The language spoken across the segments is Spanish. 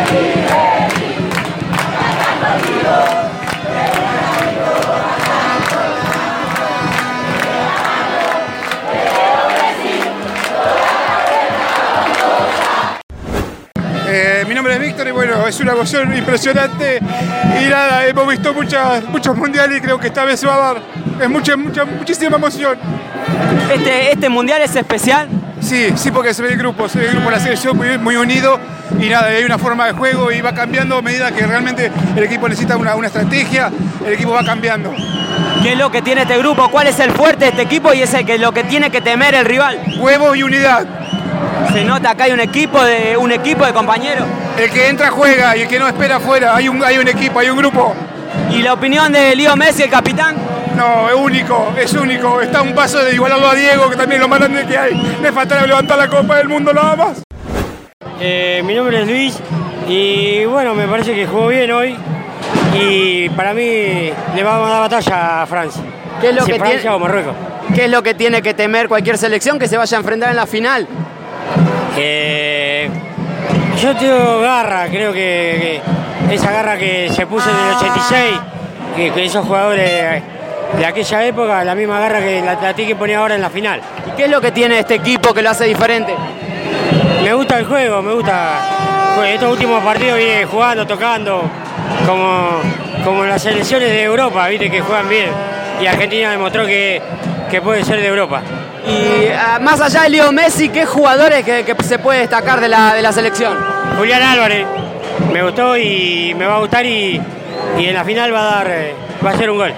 Mi nombre es Víctor y bueno, es una emoción impresionante y nada, hemos visto muchos mundiales y creo que esta vez se va a dar. Es muchísima emoción. ¿Este mundial es especial? Sí, porque se ve el grupo, la selección muy unido y nada, hay una forma de juego y va cambiando a medida que realmente el equipo necesita una estrategia, el equipo va cambiando. ¿Qué es lo que tiene este grupo? ¿Cuál es el fuerte de este equipo y es lo que tiene que temer el rival? Huevos y unidad. Se nota que hay un equipo de compañeros. El que entra juega y el que no espera afuera, hay un equipo, hay un grupo. ¿Y la opinión de Leo Messi, el capitán? No, es único. Está a un paso de igualarlo a Diego, que también es lo más grande que hay. Le falta levantar la Copa del Mundo nada más. Mi nombre es Luis y bueno, me parece que jugó bien hoy y para mí le vamos a dar batalla a Francia. ¿Qué es lo que Francia tiene, o Marruecos. ¿Qué es lo que tiene que temer cualquier selección que se vaya a enfrentar en la final? Yo tengo garra, creo que esa garra que se puso en el 86, que esos jugadores de aquella época, la misma garra que la tiene que poner ahora en la final. ¿Y qué es lo que tiene este equipo que lo hace diferente? Me gusta el juego, estos últimos partidos viene jugando, tocando, como las selecciones de Europa, viste, que juegan bien. Y Argentina demostró que puede ser de Europa. Y más allá de Leo Messi, ¿qué jugadores que se puede destacar de la selección? Julián Álvarez, me gustó y me va a gustar y en la final va a ser un gol.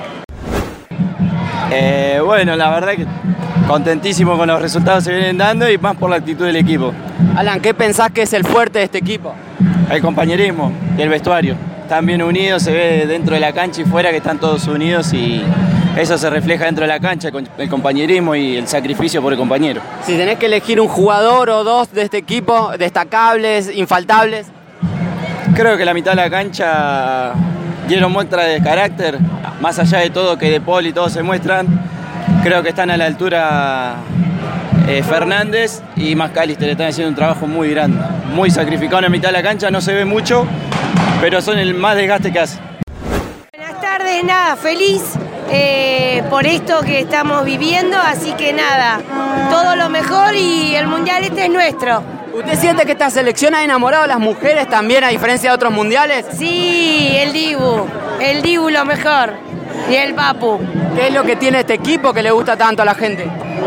Bueno, la verdad que contentísimo con los resultados que se vienen dando y más por la actitud del equipo. Alan, ¿qué pensás que es el fuerte de este equipo? El compañerismo y el vestuario. Están bien unidos, se ve dentro de la cancha y fuera que están todos unidos y eso se refleja dentro de la cancha, el compañerismo y el sacrificio por el compañero. Si tenés que elegir un jugador o dos de este equipo, destacables, infaltables. Creo que la mitad de la cancha dieron muestra de carácter, más allá de todo que De Paul y todos se muestran. Creo que están a la altura Fernández y McAllister, están haciendo un trabajo muy grande, muy sacrificado en la mitad de la cancha, no se ve mucho, pero son el más desgaste que hace. Buenas tardes, nada, feliz por esto que estamos viviendo, así que nada, todo lo mejor y el mundial este es nuestro. ¿Usted siente que esta selección ha enamorado a las mujeres también, a diferencia de otros mundiales? Sí, el Dibu lo mejor, y el Papu. ¿Qué es lo que tiene este equipo que le gusta tanto a la gente?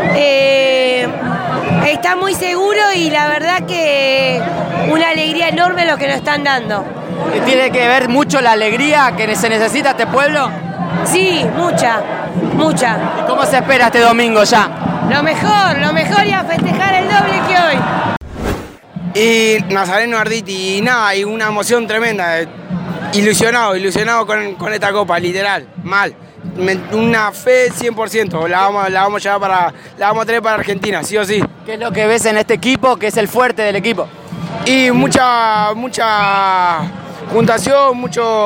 Está muy seguro y la verdad que una alegría enorme lo que nos están dando. ¿Tiene que ver mucho la alegría que se necesita este pueblo? Sí, mucha. ¿Y cómo se espera este domingo ya? Lo mejor y a festejar el doble que hoy. Y Nazareno Arditi, y nada, y una emoción tremenda, ilusionado con esta copa, literal, mal. Una fe 100%, la vamos a traer para Argentina, sí o sí. ¿Qué es lo que ves en este equipo, que es el fuerte del equipo? Y mucha juntación,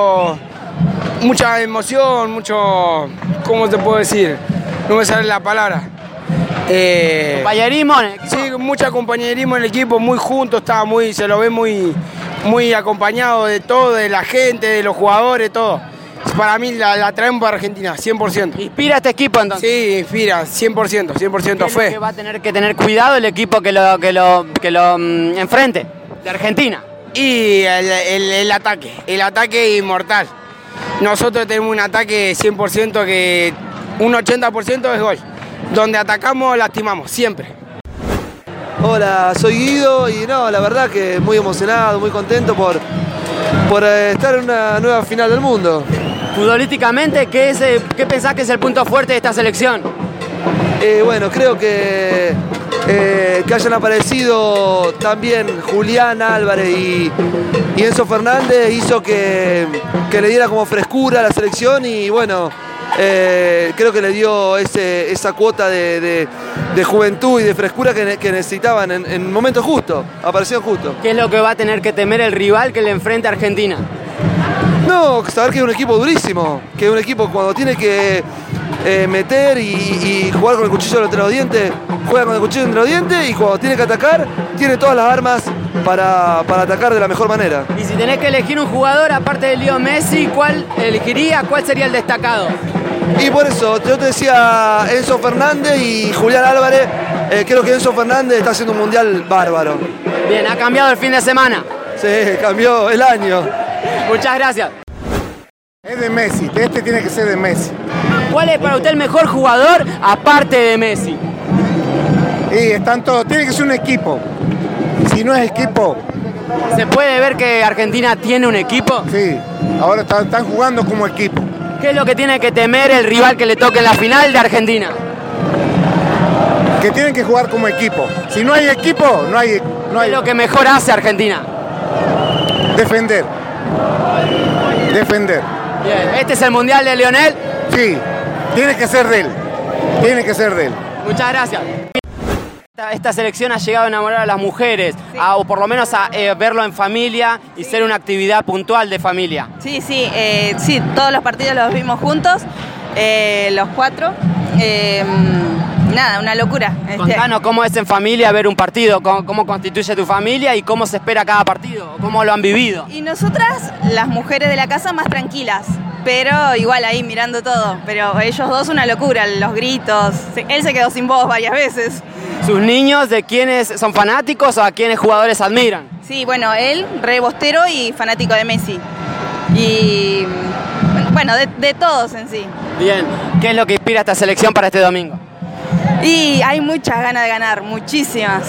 mucha emoción, ¿cómo te puedo decir? No me sale la palabra. ¿Compañerismo en el equipo? Sí, mucho compañerismo en el equipo, muy juntos, se lo ve muy acompañado de todo, de la gente, de los jugadores, todo. Para mí la traemos para Argentina, 100%. ¿Inspira este equipo entonces? Sí, inspira, 100% fe. Que va a tener que tener cuidado el equipo que lo enfrente, de Argentina. Y el ataque inmortal. Nosotros tenemos un ataque 100% que un 80% es gol. Donde atacamos, lastimamos, siempre. Hola, soy Guido y no, la verdad que muy emocionado, muy contento por estar en una nueva final del mundo. Futbolísticamente, ¿qué pensás que es el punto fuerte de esta selección? Bueno, creo que hayan aparecido también Julián Álvarez y Enzo Fernández hizo que le diera como frescura a la selección y bueno, creo que le dio esa cuota de juventud y de frescura que necesitaban en momentos justos, aparecieron justos. ¿Qué es lo que va a tener que temer el rival que le enfrente a Argentina? No, saber que es un equipo durísimo, que es un equipo cuando tiene que meter y jugar con el cuchillo entre los dientes, juega con el cuchillo entre los dientes y cuando tiene que atacar, tiene todas las armas para atacar de la mejor manera. Y si tenés que elegir un jugador aparte de Leo Messi, ¿cuál elegiría? ¿Cuál sería el destacado? Y por eso, yo te decía Enzo Fernández y Julián Álvarez. Creo que Enzo Fernández está haciendo un mundial bárbaro. Bien, ha cambiado el fin de semana. Sí, cambió el año. Muchas gracias. Es de Messi, este tiene que ser de Messi. ¿Cuál es para usted el mejor jugador aparte de Messi? Y están todos, tiene que ser un equipo. Si no es equipo... ¿Se puede ver que Argentina tiene un equipo? Sí, ahora están jugando como equipo. ¿Qué es lo que tiene que temer el rival que le toque en la final de Argentina? Que tienen que jugar como equipo. Si no hay equipo, no hay... ¿Qué es lo que mejor hace Argentina? Defender. Defender. Bien. ¿Este es el mundial de Lionel? Sí, tiene que ser de él. Tiene que ser de él. Muchas gracias. Esta selección ha llegado a enamorar a las mujeres, sí. O por lo menos a verlo en familia y ser una actividad puntual de familia. Sí, sí, todos los partidos los vimos juntos, los 4. Nada, una locura. Contanos cómo es en familia ver un partido, cómo constituye tu familia y cómo se espera cada partido, cómo lo han vivido. Y nosotras, las mujeres de la casa, más tranquilas, pero igual ahí mirando todo. Pero ellos dos una locura, los gritos. Él se quedó sin voz varias veces. ¿Sus niños de quiénes son fanáticos o a quiénes jugadores admiran? Sí, bueno, él, re bostero y fanático de Messi. Y bueno, de todos en sí. Bien, ¿qué es lo que inspira a esta selección para este domingo? Y hay muchas ganas de ganar, muchísimas.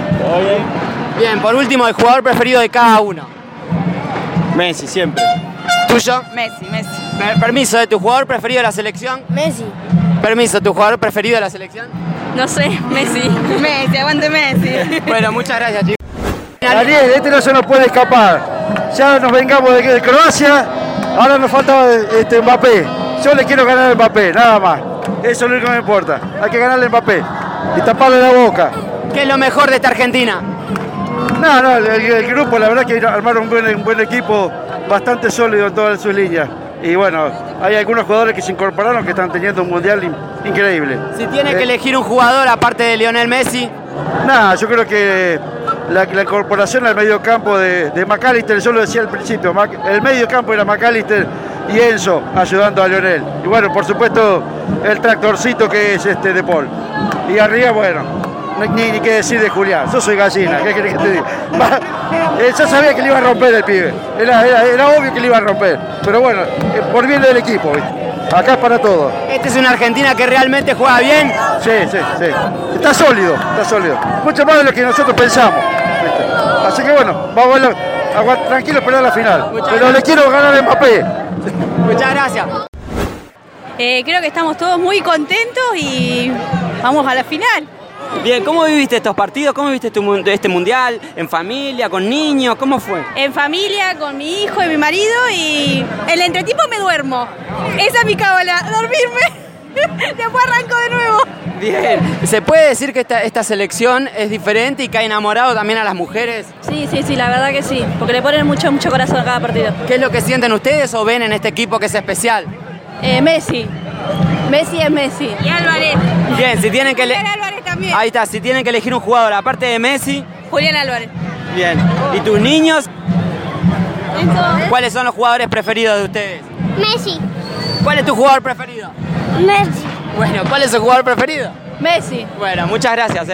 Bien, por último, el jugador preferido de cada uno. Messi, siempre. ¿Tuyo? Messi. Permiso, ¿de tu jugador preferido de la selección? Messi. Permiso, ¿tu jugador preferido de la selección? No sé, Messi. Messi, aguante Messi. Bueno, muchas gracias, chicos. Daniel, este no se nos puede escapar. Ya nos vengamos de Croacia, ahora nos falta Mbappé. Yo le quiero ganar a Mbappé, nada más. Eso es lo único que me importa. Hay que ganarle a Mbappé y taparle la boca. ¿Qué es lo mejor de esta Argentina? No, el grupo, la verdad que armaron un buen equipo, bastante sólido en todas sus líneas. Y bueno, hay algunos jugadores que se incorporaron que están teniendo un mundial increíble. Si tiene que elegir un jugador aparte de Lionel Messi. Yo creo que la incorporación al medio campo de McAllister, yo lo decía al principio, el medio campo era McAllister y Enzo ayudando a Lionel. Y bueno, por supuesto, el tractorcito que es De Paul. Y arriba, bueno, ni qué decir de Julián. Yo soy gallina, ¿qué querés que te diga? Yo sabía que le iba a romper el pibe. Era obvio que le iba a romper. Pero bueno, por bien del equipo, ¿viste? Acá es para todo. ¿Esta es una Argentina que realmente juega bien? Sí. Está sólido. Mucho más de lo que nosotros pensamos, ¿viste? Así que bueno, vamos a tranquilo esperar la final. Pero le quiero ganar a Mbappé. Muchas gracias. Creo que estamos todos muy contentos y vamos a la final. Bien, ¿cómo viviste estos partidos? ¿Cómo viviste este mundial? ¿En familia, con niños? ¿Cómo fue? En familia, con mi hijo y mi marido, y en el entretiempo me duermo. Esa es mi cábala, dormirme. Después arranco de nuevo. Bien. ¿Se puede decir que esta selección es diferente y que ha enamorado también a las mujeres? Sí, la verdad que sí, porque le ponen mucho corazón a cada partido. ¿Qué es lo que sienten ustedes o ven en este equipo que es especial? Messi es Messi. Y Álvarez. Bien, si tienen que Julián Álvarez también. Ahí está, si tienen que elegir un jugador aparte de Messi. Julián Álvarez. Bien. ¿Y tus niños? Entonces, ¿Cuáles son los jugadores preferidos de ustedes? Messi. ¿Cuál es tu jugador preferido? Messi. Bueno, ¿cuál es su jugador preferido? Messi. Bueno, muchas gracias.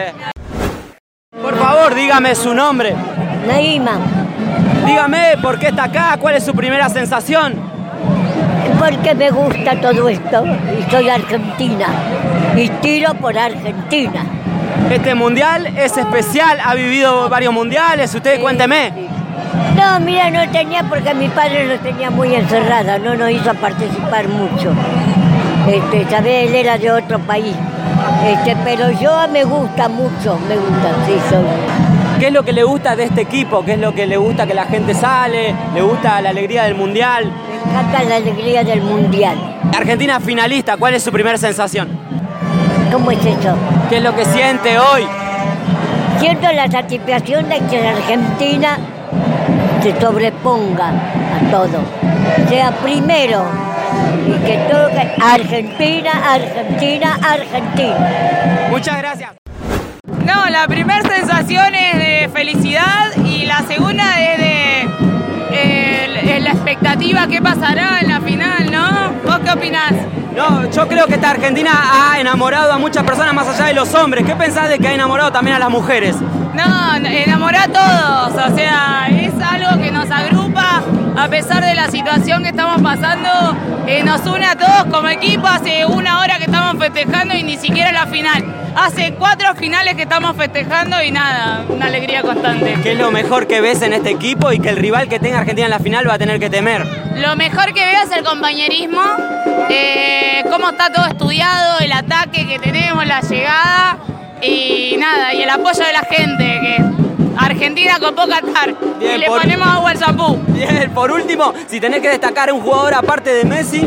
Por favor, dígame su nombre. Naima. Dígame por qué está acá, cuál es su primera sensación. Porque me gusta todo esto y soy argentina y tiro por Argentina. Este mundial es especial, ha vivido varios mundiales, usted cuénteme. No, mira, no tenía porque mi padre lo tenía muy encerrada, no nos hizo participar mucho. ¿Sabes? Él era de otro país. Pero yo me gusta mucho, sí, soy. ¿Qué es lo que le gusta de este equipo? ¿Qué es lo que le gusta que la gente sale? ¿Le gusta la alegría del mundial? Me encanta la alegría del mundial. Argentina finalista, ¿cuál es su primera sensación? ¿Cómo es eso? ¿Qué es lo que siente hoy? Siento la satisfacción de que la Argentina se sobreponga a todo. Sea primero y que todo... Argentina. Muchas gracias. No, la primera sensación es de felicidad y la segunda es de la expectativa que pasará en la final, ¿no? ¿Vos qué opinás? No, yo creo que esta Argentina ha enamorado a muchas personas más allá de los hombres. ¿Qué pensás de que ha enamorado también a las mujeres? No, enamoró a todos, o sea, es algo que nos agrupa a pesar de la situación que estamos pasando, nos une a todos como equipo. Hace una hora que estamos festejando y ni siquiera la final. Hace 4 finales que estamos festejando y nada, una alegría constante. ¿Qué es lo mejor que ves en este equipo y que el rival que tenga Argentina en la final va a tener que temer? Lo mejor que veo es el compañerismo, cómo está todo estudiado, el ataque que tenemos, la llegada y nada, y el apoyo de la gente, que Argentina copó Qatar. Bien, y le ponemos agua al champú. Bien, por último, si tenés que destacar un jugador aparte de Messi.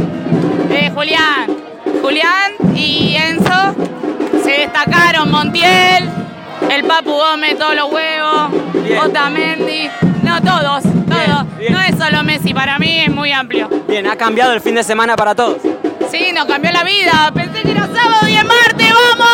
Julián y Enzo se destacaron, Montiel, el Papu Gómez, todos los huevos, Otamendi, no, todos. Bien. No es solo Messi, para mí es muy amplio. Bien, ha cambiado el fin de semana para todos. Sí, nos cambió la vida, pensé que era sábado y es martes, ¡vamos!